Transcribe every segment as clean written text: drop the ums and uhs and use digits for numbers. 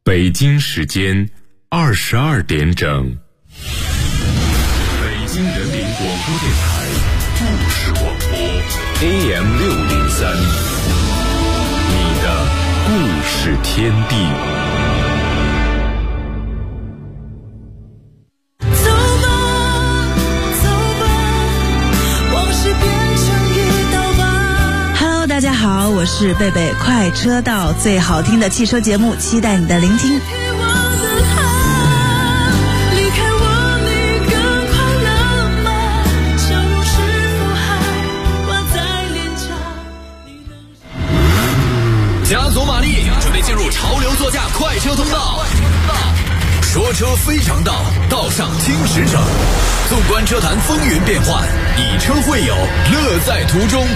北京时间22点整，北京人民广播电台故事广播 AM603， 你的故事天地。 大家好，我是贝贝，快车道最好听的汽车节目，期待你的聆听。 加足马力，准备进入潮流座驾快车通道。说车非常道，道上听实诚。纵观车坛风云变幻，以车会友，乐在途中。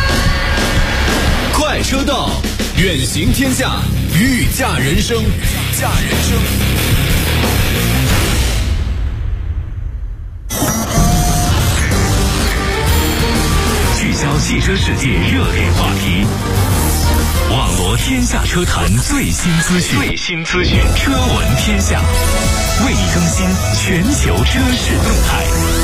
快车道，远行天下，御驾人生， 聚焦汽车世界热点话题，网罗天下车坛最新资讯，车闻天下，为你更新全球车市动态。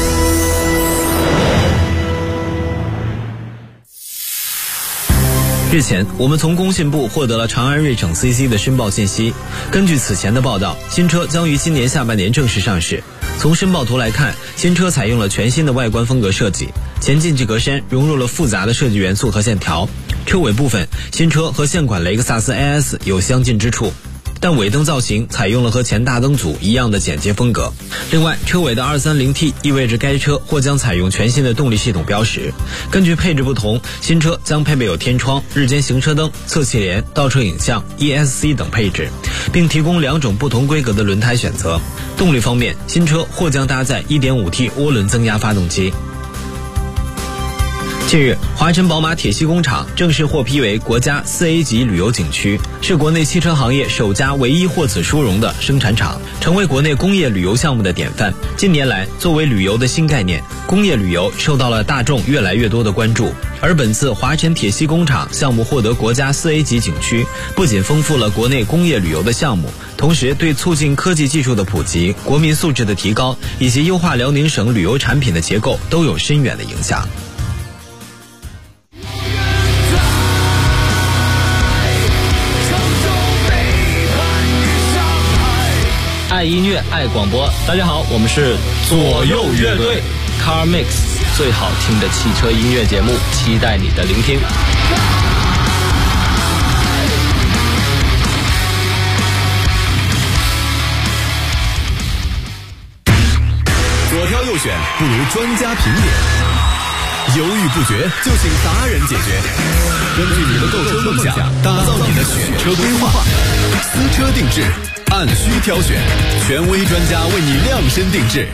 日前，我们从工信部获得了长安睿骋 CC 的申报信息。根据此前的报道，新车将于今年下半年正式上市。从申报图来看，新车采用了全新的外观风格设计，前进气格栅融入了复杂的设计元素和线条。车尾部分，新车和现款雷克萨斯 AS 有相近之处，但尾灯造型采用了和前大灯组一样的简洁风格。另外，车尾的 230T 意味着该车或将采用全新的动力系统标识。根据配置不同，新车将配备有天窗、日间行车灯、侧气帘、倒车影像、ESC 等配置，并提供2种不同规格的轮胎选择。动力方面，新车或将搭载 1.5T 涡轮增压发动机。近日，华晨宝马铁西工厂正式获批为国家4A 级旅游景区，是国内汽车行业首家唯一获此殊荣的生产厂，成为国内工业旅游项目的典范。近年来，作为旅游的新概念，工业旅游受到了大众越来越多的关注。而本次华晨铁西工厂项目获得国家4A 级景区，不仅丰富了国内工业旅游的项目，同时对促进科技技术的普及、国民素质的提高以及优化辽宁省旅游产品的结构都有深远的影响。 爱音乐，爱广播。大家好，我们是左右乐队 Car Mix， 最好听的汽车音乐节目，期待你的聆听。 左挑右选不如专家评点，犹豫不决就请达人解决。根据你的购车梦想，打造你的选车规划，私车定制，按需挑选，权威专家为你量身定制。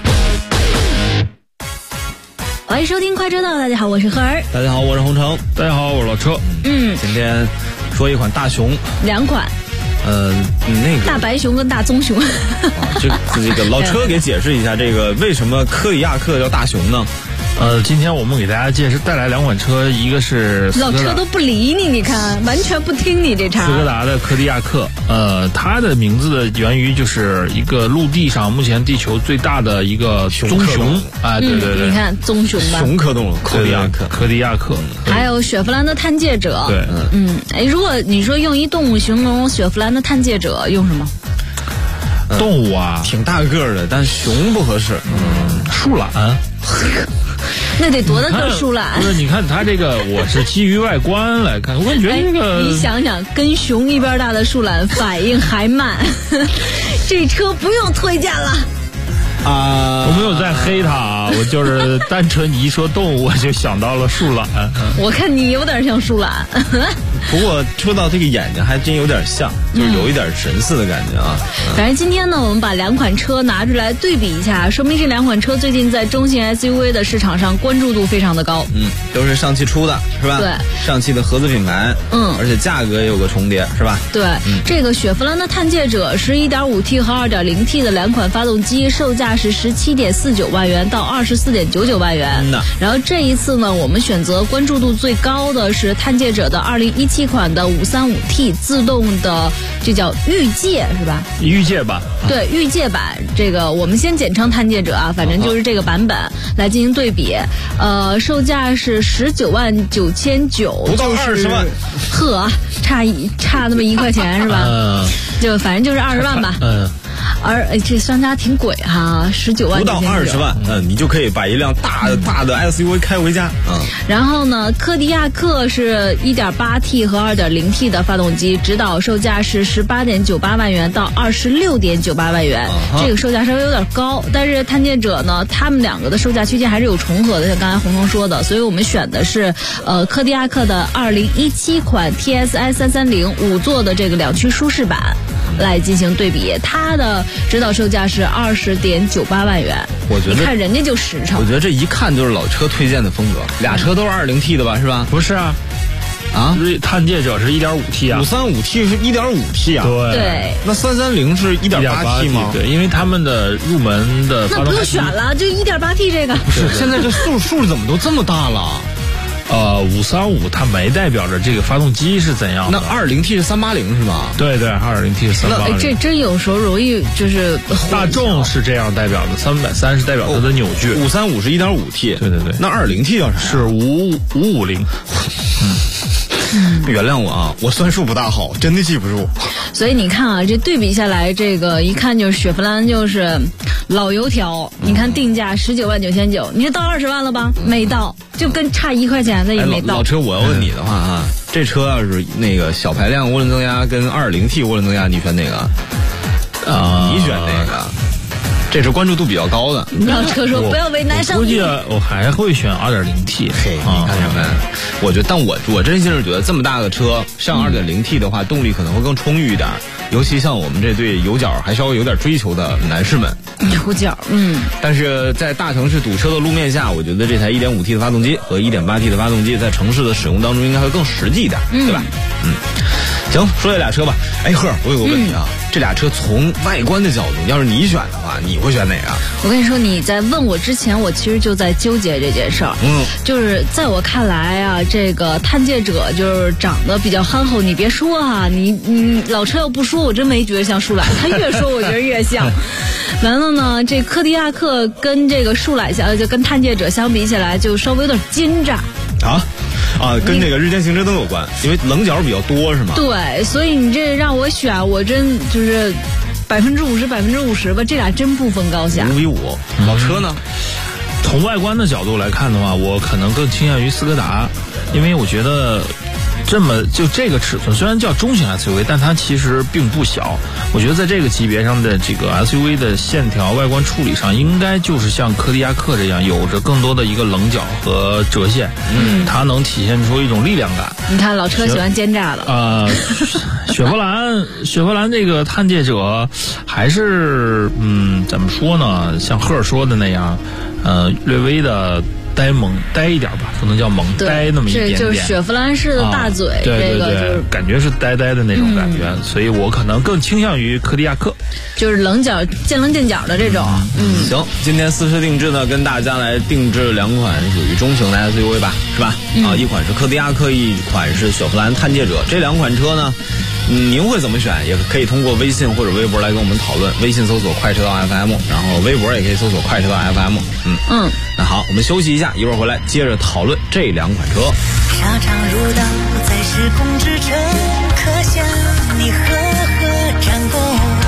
欢迎收听快车道，大家好，我是何儿。 大家好，我是洪城。 大家好，我是老车。 今天说一款大熊 ，2款。 那个大白熊跟大棕熊。 这个老车给解释一下，这个为什么柯迪亚克叫大熊呢？ 今天我们给大家带来2款车，一个是老车都不理你，你看完全不听你这茬。 斯柯达的柯迪亚克，它的名字的源于就是一个陆地上目前地球最大的一个棕熊啊，对对对， 你看棕熊吧， 熊科动物，柯迪亚克， 还有雪佛兰的探界者， 对， 如果你说用一动物形容雪佛兰的探界者，用什么？ 动物啊， 挺大个的，但熊不合适。 树懒。 那得多大个树懒？ 不是，你看它这个，我是基于外观来看，我觉得这个， 你想想，跟熊一边大的树懒反应还慢，这车不用推荐了。 我没有在黑它，我就是单纯你一说动物，我就想到了树懒。 我看你有点像树懒。 不过说到这个眼睛还真有点像，就是有一点神似的感觉啊。 反正今天呢，我们把2款车拿出来对比一下，说明这2款车最近在中型 SUV 的市场上关注度非常的高。 都是上汽出的，是吧？ 对， 上汽的合资品牌。而且价格也有个重叠，是吧？ 对，这个雪佛兰的探界者是 1.5T 和 2.0T 的2款发动机，售价价是17.49万元到24.99万元。然后这一次呢，我们选择关注度最高的是探界者的2017款的535T 自动的，这叫御界是吧？ 御界版。 对，御界版，这个我们先简称探界者啊，反正就是这个版本来进行对比。售价是19.999万， 不到20万， 呵，差那么1块钱是吧？就反正就是20万吧。而这商家挺鬼哈，19万， 不到20万，你就可以把一辆大的 SUV 开回家。 然后呢，柯迪亚克是 1.8T 和 2.0T 的发动机，指导售价是18.98万元到26.98万元，这个售价稍微有点高。但是探界者呢，他们两个的售价区间还是有重合的，像刚才红彤说的，所以我们选的是柯迪亚克的2017款 TSI 330 5座的这个2驱舒适版。来进行对比，它的指导售价是20.98万元。 我觉得你看人家就实诚， 我觉得这一看就是老车推荐的风格。俩车都是2.0T 的吧，是吧？ 不是啊，探界者是 1.5T 啊 ，535T 是 1.5T 啊。 对， 那330是 1.8T 吗？ 对，因为他们的入门的那不用选了，就 1.8T 这个。 不是，现在这数怎么都这么大了 ？535它没代表着这个发动机是怎样的。 那2.0T 是380是吗？ 对，2.0T 是380。 这真有时候容易就是大众是这样代表的，330是代表它的扭矩。 535是 1.5T。对。那2.0T 叫啥？ 是550。 原谅我啊，我算数不大好，真的记不住。 所以你看啊，这对比下来，这个一看就是雪佛兰就是老油条。你看定价19.99万，你这到20万了吧？没到，就跟差1块钱的也没到。 老车，我要问你的话啊，这车要是那个小排量涡轮增压跟2.0T 涡轮增压，你选哪个？你选哪个？这是关注度比较高的。 老车说不要为难上帝。 估计我还会选2.0T。 嘿，你看什么？我觉得，但我真心是觉得这么大的车上2.0T 的话，动力可能会更充裕一点，尤其像我们这对油角还稍微有点追求的男士们。 油角， 但是在大城市堵车的路面下，我觉得这台 1.5T 的发动机和 1.8T 的发动机在城市的使用当中应该会更实际一点，对吧？行，说这俩车吧。哎呵，我有个问题啊，这俩车从外观的角度，要是你选的话，你会选哪个？ 我跟你说，你在问我之前，我其实就在纠结这件事儿。就是在我看来啊，这个探界者就是长得比较憨厚。你别说啊，你老车要不说，我真没觉得像舒揽，他越说我觉得越像。完了呢，这柯迪亚克跟这个舒揽就跟探界者相比起来，就稍微有点奸诈。 跟这个日间行车灯有关，因为棱角比较多是吗？ 对，所以你这让我选，我真就是50%吧，这俩真不分高下。 5比5。老车呢？ 从外观的角度来看的话，我可能更倾向于斯柯达，因为我觉得这个尺寸虽然叫中型 SUV， 但它其实并不小。我觉得在这个级别上的这个 SUV 的线条外观处理上，应该就是像柯迪亚克这样，有着更多的一个棱角和折线。它能体现出一种力量感。 你看老车喜欢奸诈的。 雪佛兰这个探界者还是怎么说呢？像赫尔说的那样，略微的呆一点吧，不能叫萌，呆那么一点点。 就是雪佛兰式的大嘴， 对， 这个就是感觉是呆的那种感觉，所以我可能更倾向于柯迪亚克， 就是棱角见棱见角的这种。 行，今天私车定制呢，跟大家来定制两款属于中型的 SUV 吧，是吧？一款是柯迪亚克，一款是雪佛兰探界者。这两款车呢，您会怎么选？也可以通过微信或者微博来跟我们讨论。微信搜索快车道 FM， 然后微博也可以搜索快车道 FM。那好，我们休息一下，一会儿回来接着讨论这两款车。 沙场如刀，在时空之城，刻下你赫赫战功。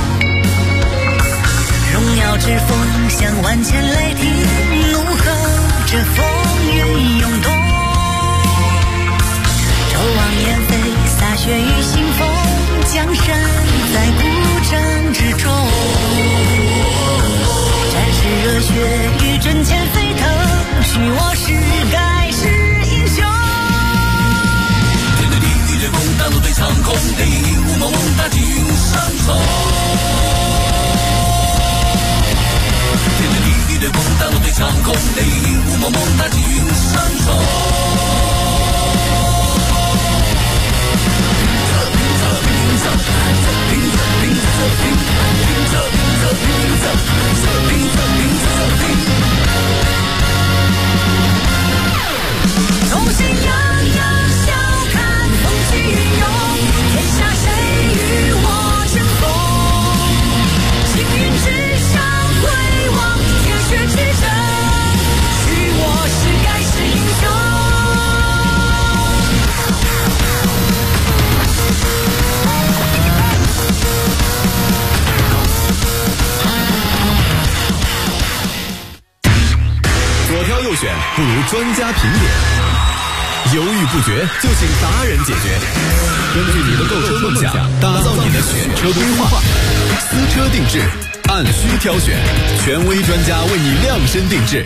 荣耀之风像万千雷霆，怒吼着风云涌动。周王燕飞，洒血与腥风，江山在古战之中。战士热血与阵前飞腾，许我是盖世英雄。面对地狱的攻，大陆对长空，雷霆雾蒙蒙，大军上冲。面对地狱的攻，大陆对长空，雷霆雾蒙蒙，大军上冲。 不如专家评点，犹豫不决就请达人解决。根据你的购车梦想，打造你的选车规划，私车定制，按需挑选，权威专家为你量身定制。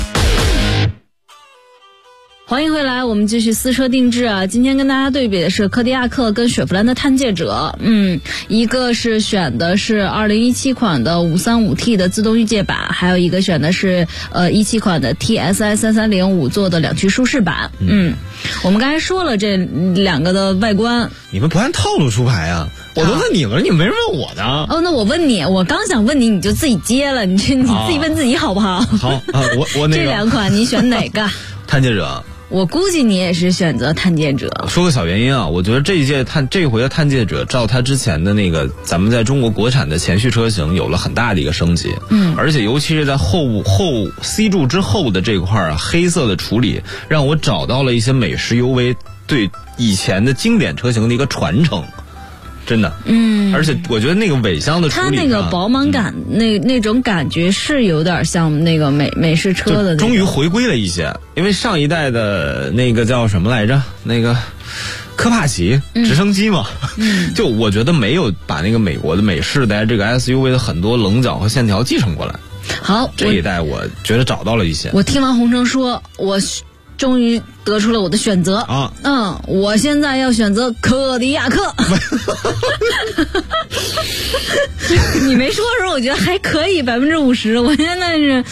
欢迎回来，我们继续私车定制啊。今天跟大家对比的是柯迪亚克跟雪佛兰的探界者，一个是选的是2017款的 535T 的自动御界版，还有一个选的是17款的 TSI 330 5座的两驱舒适版。我们刚才说了这两个的外观， 你们不按套路出牌啊？我都问你了，你没人问我呢。 那我问你，我刚想问你，你就自己接了，你自己问自己好不好？ 好啊，我那个这两款你选哪个？ 探界者。 我估计你也是选择探界者。 说个小原因啊，我觉得这回的探界者照它之前的那个咱们在中国国产的前驱车型有了很大的一个升级，而且尤其是在后 C 柱之后的这块啊，黑色的处理让我找到了一些美式 UV 对以前的经典车型的一个传承。真的，而且我觉得那个尾箱的处理， 它那个饱满感，那种感觉是有点像那个美式车的， 终于回归了一些。因为上一代的那个叫什么来着？那个科帕奇直升机嘛，就我觉得没有把那个美国的美式的这个 SUV 的很多棱角和线条继承过来。 好， 这一代我觉得找到了一些。 我听完洪城说，我终于得出了我的选择啊！我现在要选择柯迪亚克。你没说的时候，我觉得还可以50%，我现在是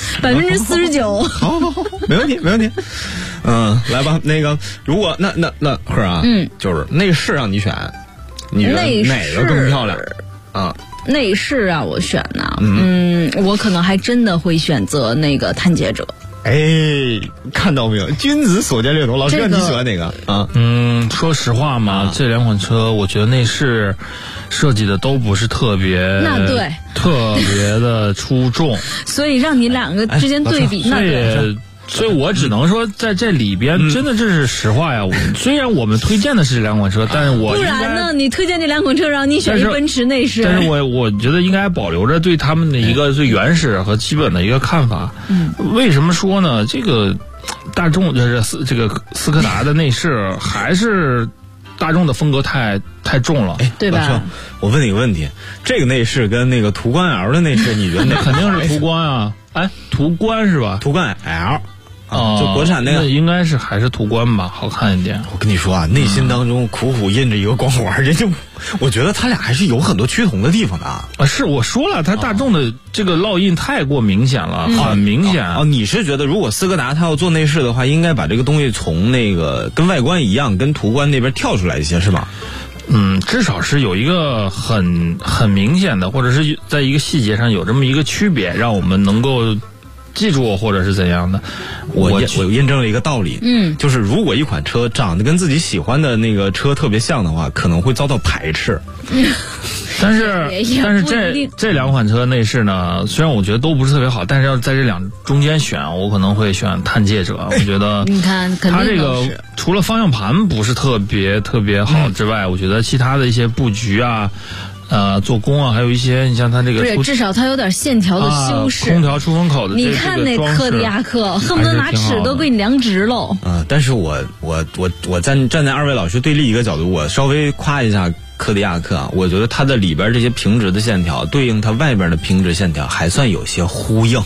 49%。 好，没问题。来吧，那个如果那赫啊，就是内饰让你选，你觉得哪个更漂亮啊？ 内饰让我选呢，我可能还真的会选择那个探界者。 哎，看到没有？君子所见略同。老师，你喜欢哪个啊？ 说实话嘛，这两款车我觉得内饰设计的都不是特别， 那对， 特别的出众。 所以让你两个之间对比，那对。 所以我只能说，在这里边，真的这是实话呀。虽然我们推荐的是这两款车，但是我不然呢？你推荐这两款车，让你选一奔驰内饰。 但是我觉得应该保留着对他们的一个最原始和基本的一个看法。为什么说呢？这个大众就是这个斯柯达的内饰还是大众的风格太重了， 对吧？ 我问你个问题，这个内饰跟那个途观 L 的内饰，你觉得那肯定是途观啊？途观是吧？ 途观 L。就国产那个应该是还是途观吧，好看一点。 我跟你说啊，内心当中苦苦印着一个光环，我觉得他俩还是有很多趋同的地方的啊。 是我说了，他大众的这个烙印太过明显了，很明显。 你是觉得如果斯柯达他要做内饰的话，应该把这个东西从那个跟外观一样，跟途观那边跳出来一些，是吧？ 至少是有一个很明显的，或者是在一个细节上有这么一个区别，让我们能够记住或者是怎样的。 我印证了一个道理，就是如果一款车长得跟自己喜欢的那个车特别像的话，可能会遭到排斥。 但是这两款车内饰呢，虽然我觉得都不是特别好，但是要在这两中间选，我可能会选探界者。我觉得你看， 它这个除了方向盘不是特别好之外，我觉得其他的一些布局啊。做工啊，还有一些你像它这个， 对，至少它有点线条的修饰。 空调出风口的你看那柯迪亚克，恨不得拿尺都给你量直喽。 但是我站在二位老师对立一个角度，我稍微夸一下柯迪亚克啊，我觉得它的里边这些平直的线条对应它外边的平直线条还算有些呼应。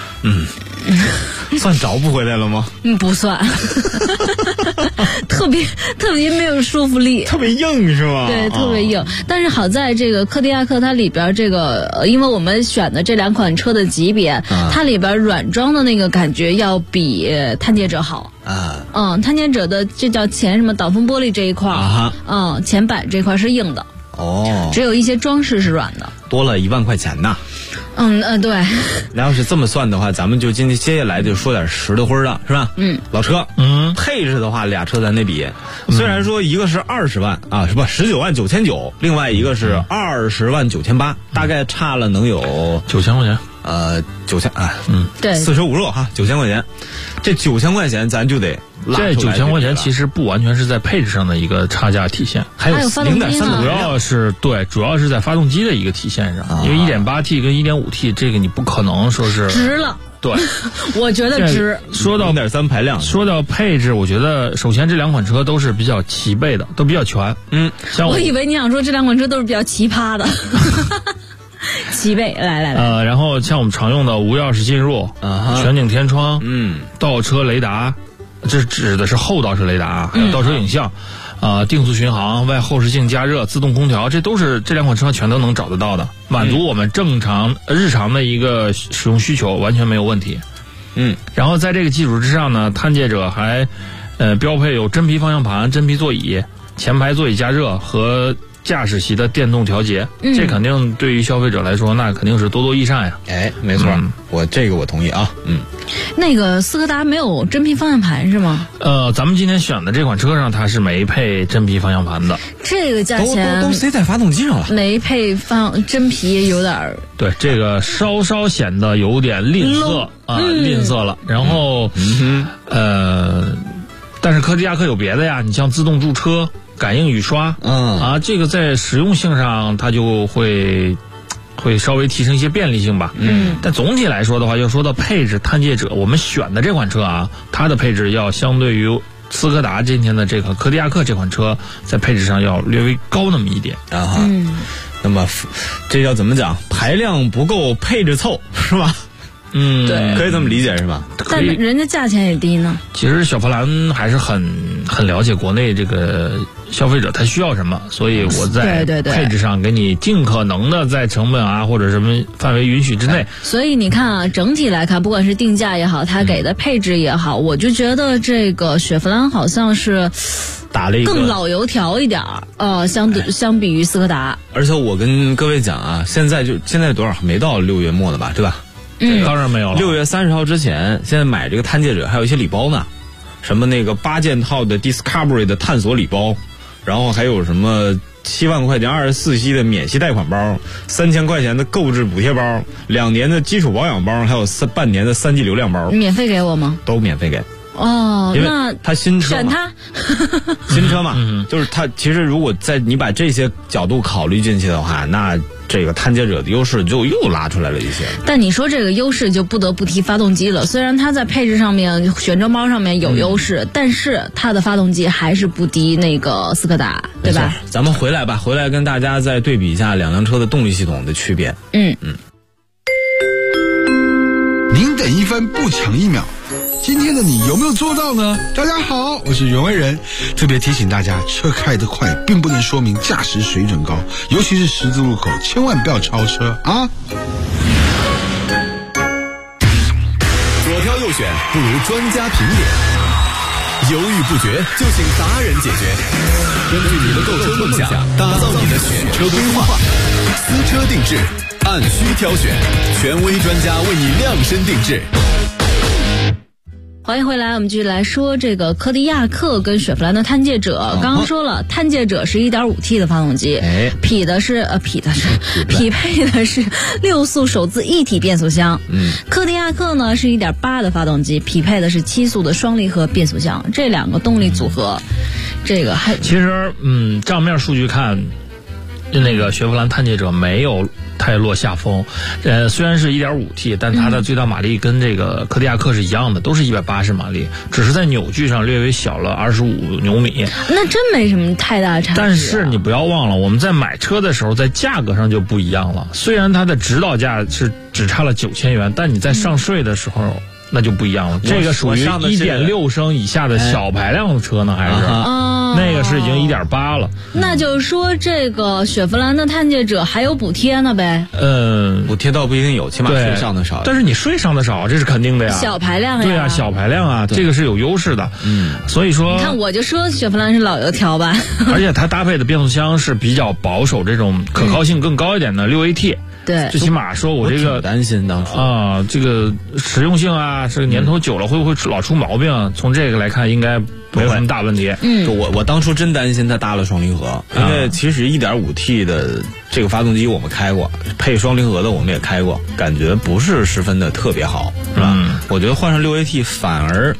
算找不回来了吗？ 不算，特别没有说服力， 特别硬是吧？ 对，特别硬。但是好在这个柯迪亚克它里边这个，因为我们选的这两款车的级别，它里边软装的那个感觉要比探界者好。探界者的这叫前什么挡风玻璃这一块，前板这块是硬的。只有一些装饰是软的， 多了1万块钱呐。 对。 那要是这么算的话，咱们就接下来就说点实的灰的，是吧？老车，配置的话，俩车咱得比。虽然说一个是20万啊，是吧？19万9,900，另外一个是20万9,800，大概差了能有 9000块钱。 9000 对 ，45肉哈，9000块钱，这9000块钱咱就得拉出来。 这9000块钱其实不完全是在配置上的一个差价体现， 还有0.3 主要是在发动机的一个体现上，因为1.8T 跟1.5T 这个你不可能说是值了。 对， 我觉得值。 说到 0.3排量， 说到配置，我觉得首先这两款车都是比较齐备的，都比较全。像我以为你想说这两款车都是比较奇葩的。齐备，来。 然后像我们常用的无钥匙进入，全景天窗，倒车雷达，这指的是后倒车雷达啊，还有倒车影像，定速巡航、外后视镜加热、自动空调，这都是这两款车全都能找得到的，满足我们正常日常的一个使用需求，完全没有问题。然后在这个基础之上呢，探界者还标配有真皮方向盘、真皮座椅、前排座椅加热和驾驶席的电动调节，这肯定对于消费者来说，那肯定是多多益善呀。 哎，没错，我同意啊。 那个斯柯达没有真皮方向盘是吗？ 咱们今天选的这款车上它是没配真皮方向盘的。 这个价钱都塞在发动机上了， 没配真皮有点对，这个稍稍显得有点吝啬吝啬了。然后但是柯迪亚克有别的呀，你像自动驻车、感应雨刷，这个在实用性上它就会稍微提升一些便利性吧。但总体来说的话，要说到配置，探界者我们选的这款车啊，它的配置要相对于斯柯达今天的这个柯迪亚克这款车，在配置上要略微高那么一点啊。那么这叫怎么讲？排量不够，配置凑，是吧？ 对， 可以这么理解是吧？ 但人家价钱也低呢。 其实小波兰还是很了解国内这个消费者他需要什么，所以我在配置上给你尽可能的在成本啊或者什么范围允许之内。 所以你看啊，整体来看，不管是定价也好，它给的配置也好，我就觉得这个雪佛兰好像是打了一个更老油条一点相比于斯柯达。 而且我跟各位讲啊，现在多少没到6月末了吧，对吧？ 当然没有了。 6月30号之前，现在买这个探界者还有一些礼包呢，什么那个8件套的 Discovery 的探索礼包，然后还有什么7万块钱24息的免息贷款包，3000块钱的购置补贴包，2年的基础保养包，还有半年的3G 流量包。 免费给我吗？ 都免费给。 因为它新车嘛， 选它新车嘛，就是它其实如果你把这些角度考虑进去的话，那这个探界者的优势就又拉出来了一些。 但你说这个优势就不得不提发动机了，虽然它在配置上面、选装包上面有优势，但是它的发动机还是不敌那个斯柯达，对吧？ 咱们回来跟大家再对比一下两辆车的动力系统的区别。 您等一分不抢1秒，今天的你有没有做到呢？大家好，我是袁惟仁，特别提醒大家，车开得快并不能说明驾驶水准高，尤其是十字路口，千万不要超车啊！ 左挑右选不如专家评点，犹豫不决就请达人解决。根据你的购车梦想，打造你的选车规划，私车定制，按需挑选，权威专家为你量身定制。 欢迎回来，我们继续来说这个柯迪亚克跟雪佛兰的探界者。刚刚说了，探界者是 1.5T 的发动机，匹配的是6速手自一体变速箱。柯迪亚克呢是 1.8 的发动机，匹配的是7速的双离合变速箱。这两个动力组合，这个还其实账面数据看，那个雪佛兰探界者没有太落下风，虽然是 1.5T， 但它的最大马力跟这个柯迪亚克是一样的，都是180马力，只是在扭矩上略微小了25牛米。 那真没什么太大的差距。 但是你不要忘了，我们在买车的时候，在价格上就不一样了。虽然它的指导价是只差了9000元，但你在上税的时候。那就不一样了，这个属于1.6升以下的小排量的车呢，还是那个是已经1.8了。 那就是说，这个雪佛兰的探界者还有补贴呢呗？ 补贴倒不一定有，起码税上的少。 但是你税上的少，这是肯定的呀。 小排量呀， 对呀，小排量啊，这个是有优势的。所以说， 你看我就说雪佛兰是老油条吧。 而且它搭配的变速箱是比较保守，这种可靠性更高一点的6AT。 对， 最起码说我这个担心当时这个实用性啊，这个年头久了会不会老出毛病？从这个来看，应该没有什么大问题。 我当初真担心它搭了双离合，因为其实 1.5T 的这个发动机我们开过，配双离合的我们也开过，感觉不是十分的特别好，是吧？我觉得换上6AT反而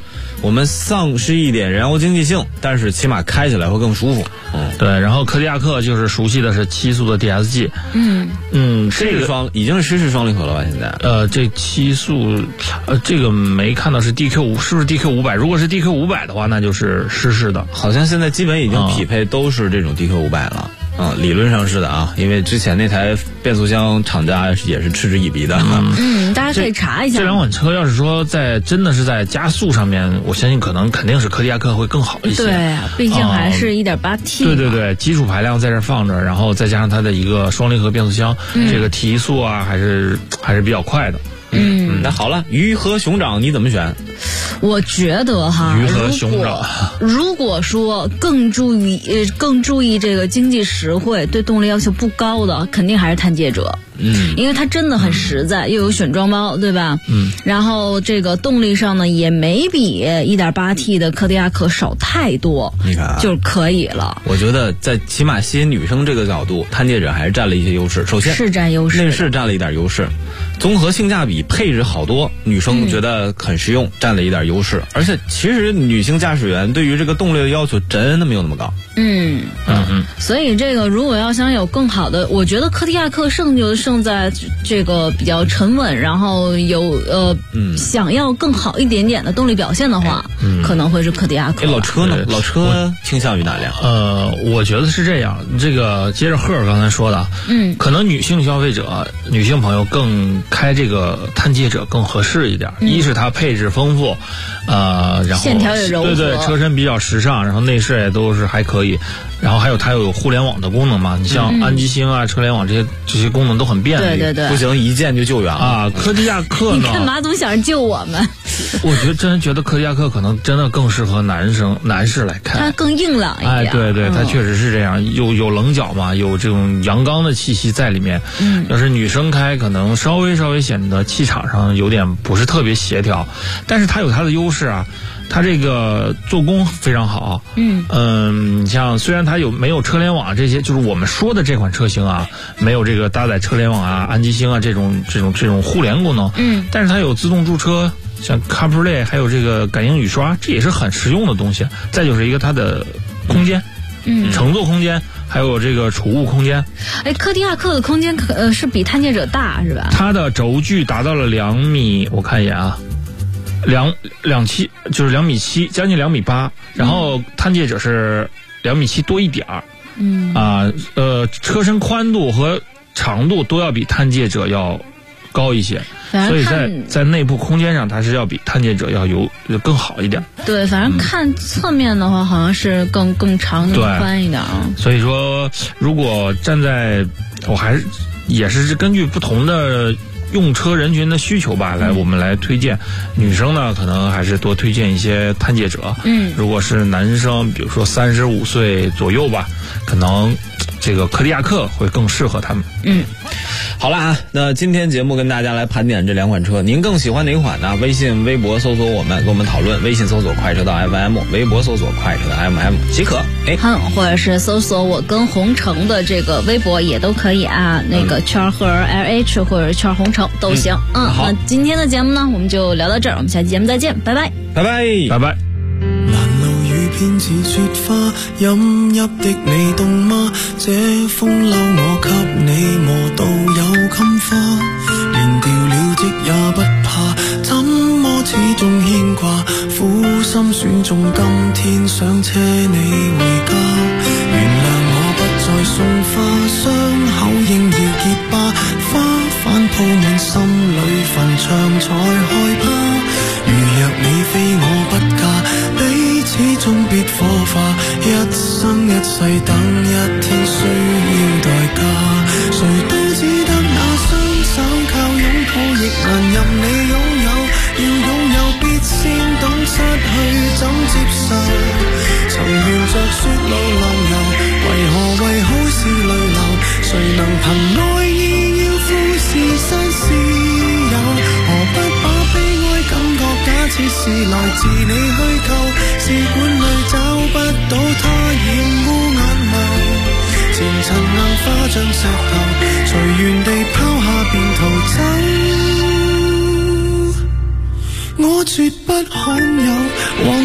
我们丧失一点燃油经济性，但是起码开起来会更舒服。 对，然后柯迪亚克就是熟悉的是7速的 DSG。这个已经是湿式双离合了吧？现在这7速这个没看到是 DQ5，是不是 DQ500？如果是 DQ500 的话，那就是湿式的。 好像现在基本已经匹配都是这种 DQ500 了。理论上是的啊，因为之前那台变速箱厂家也是嗤之以鼻的。 大家可以查一下。 这两款车要是说真的是在加速上面，我相信肯定是柯迪亚克会更好一些。 对，毕竟还是 1.8T。 对，基础排量在这放着，然后再加上它的一个双离合变速箱，这个提速啊还是比较快的。 那好了，鱼和熊掌你怎么选？ 我觉得哈， 鱼和熊掌， 如果说更注意这个经济实惠，对动力要求不高的，肯定还是探界者。因为它真的很实在，又有选装包，对吧？然后这个动力上呢，也没比 1.8T 的柯迪亚克少太多， 你看就可以了。 我觉得在起码吸引女生这个角度，探界者还是占了一些优势。首先是占优势， 内饰占了一点优势，综合性价比配置好多，女生觉得很实用，占了一点优势。而且其实女性驾驶员对于这个动力的要求真的没有那么高。 所以这个如果要想有更好的，我觉得柯迪亚克胜在这个比较沉稳，然后有想要更好一点点的动力表现的话，可能会是柯迪亚克。 老车呢？老车倾向于哪辆？ 我觉得是这样。这个接着赫尔刚才说的，可能女性消费者、女性朋友更开这个探界者更合适一点。一是它配置丰富，然后线条也柔和， 对，车身比较时尚，然后内饰也都是还可以。然后还有它有互联网的功能嘛？你像安吉星啊、车联网这些功能都很便利。 对， 不行一键就救援啊！柯迪亚克呢？ 你干嘛总想着救我们？ 我真觉得柯迪亚克可能真的更适合男士来开， 它更硬朗一点。 对，它确实是这样，有棱角嘛，有这种阳刚的气息在里面。要是女生开，可能稍微显得气场上有点不是特别协调，但是它有它的优势啊。它这个做工非常好，你像虽然它没有车联网这些，就是我们说的这款车型啊，没有这个搭载车联网啊、安吉星啊这种互联功能，但是它有自动驻车，像 CarPlay， 还有这个感应雨刷，这也是很实用的东西。再就是一个它的空间，乘坐空间，还有这个储物空间。 柯迪亚克的空间是比探界者大是吧？ 它的轴距达到了2米，我看一眼啊。2.7就是2.7米，将近2.8米，然后探界者是2.7米多一点儿，车身宽度和长度都要比探界者要高一些，所以在内部空间上它是要比探界者要有更好一点。 对，反正看侧面的话，好像是更长更宽一点啊。 所以说，如果站在也是根据不同的用车人群的需求吧，我们来推荐。女生呢，可能还是多推荐一些探界者。如果是男生，比如说35岁左右吧，可能这个柯迪亚克会更适合他们。 好了啊，那今天节目跟大家来盘点这两款车，您更喜欢哪款呢？微信、微博搜索我们，跟我们讨论。微信搜索快车道 FM， 微博搜索快车道 MM 即可。 或者是搜索我跟红城的这个微博也都可以啊，那个圈和 LH 或者圈红城都行。 好， 那今天的节目呢，我们就聊到这儿，我们下期节目再见，拜拜， 拜拜， 拜拜。 偏似雪花，飲泣的你凍嗎？這風褸我給你磨到有襟花，連掉了職也不怕，怎麼始終牽掛？苦心選中今天想車你回家，原諒我不再送花，傷口應要結疤，花瓣鋪滿心裏墳場才害怕。如若你非我不嫁，始終別火化，一生一世等一天需要代價，誰都只得那雙手靠擁抱亦難任你擁有，要擁有必先懂失去怎接受，曾沿着雪路流遊，為好是淚流，誰能憑愛意要富士山私有，何不把悲哀感覺假設是來自你虛構，試管裏找不到他染污眼眸，前塵硬化像石頭，隨緣地拋下便逃走，我絕不罕有。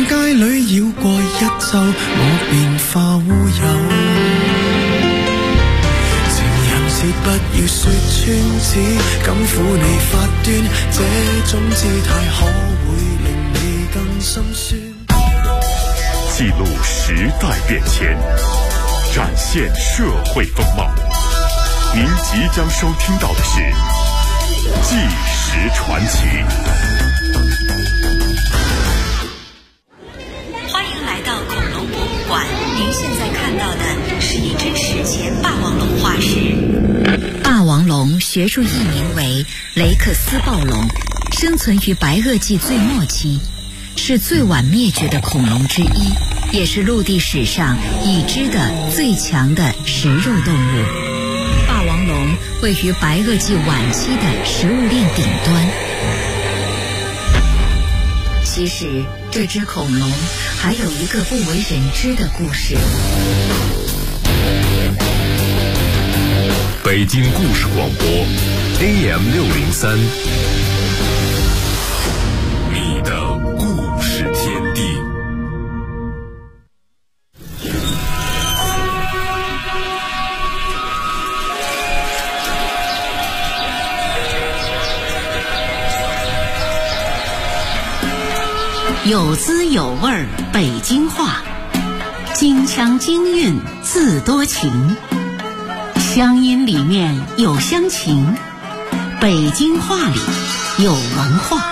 一周，我便化烏有。情人節不要說穿，只敢撫你發端，這種姿態可會令你更心酸。 記錄時代變遷，展現社會風貌。您即將收聽到的是《紀實傳奇》。 歡迎來到恐龍博物館，您現在看到的是一隻史前霸王龍化石。霸王龍學術譯名為雷克斯暴龍，生存於白堊紀最末期，是最晚滅絕的恐龍之一，也是陸地史上已知的最強的食肉動物。霸王龍位於白堊紀晚期的食物鏈頂端。其實這隻恐龍還有一個不為人知的故事。 北京故事廣播 AM603，你的故事天地。 有滋有味北京话，京腔京韵自多情，乡音里面有乡情，北京话里有文化。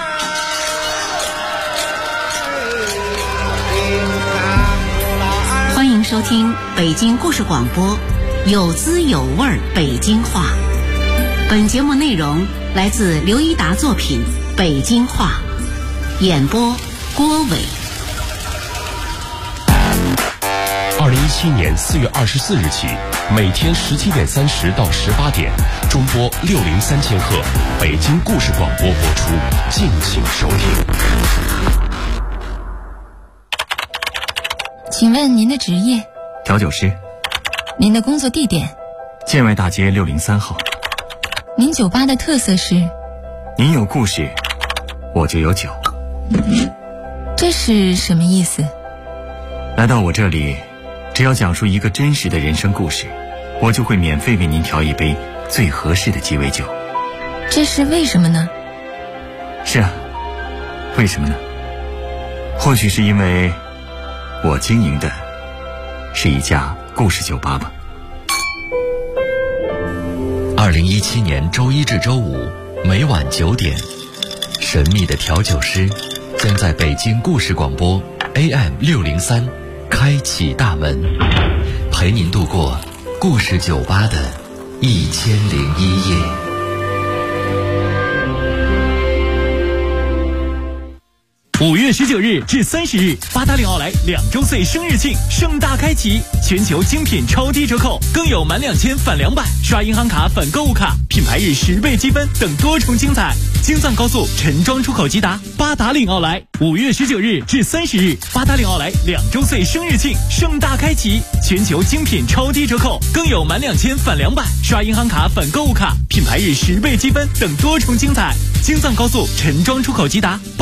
欢迎收听北京故事广播，有滋有味北京话。本节目内容来自刘一达作品《北京话》，演播郭伟。 2017年4月24日起，每天17点30到18点，中波603千赫，北京故事广播播出，敬请收听。 请问您的职业？ 调酒师。 您的工作地点？ 建外大街603号。 您酒吧的特色是？ 您有故事，我就有酒。 这是什么意思？ 来到我这里，只要讲述一个真实的人生故事，我就会免费为您调一杯最合适的鸡尾酒。 这是为什么呢？ 是啊，为什么呢？或许是因为我经营的是一家故事酒吧吧。 2017年周一至周五每晚9点，神秘的调酒师将在北京故事广播 AM603 开启大门，陪您度过故事酒吧的1001夜。 5月19日至30日，八达岭奥莱2周岁生日庆盛大开启，全球精品超低折扣，更有满2000返200，刷银行卡返购物卡，品牌日10倍积分等多重精彩。京藏高速陈庄出口吉达，八达岭奥莱5月19日至30日，八达岭奥莱2周岁生日庆盛大开启，全球精品超低折扣，更有满2000返200，刷银行卡返购物卡，品牌日10倍积分等多重精彩。京藏高速陈庄出口吉达。